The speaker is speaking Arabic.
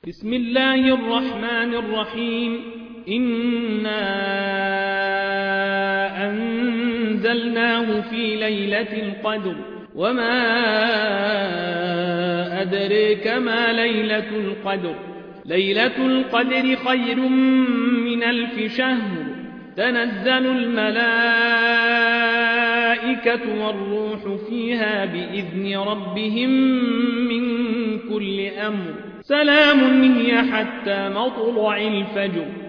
بسم الله الرحمن الرحيم إنا أنزلناه في ليلة القدر وما أدريك ما ليلة القدر ليلة القدر خير من 1000 شهر تنزل الملائكة والروح فيها بإذن ربهم من كل أمر سلام هي حتى مطلع الفجر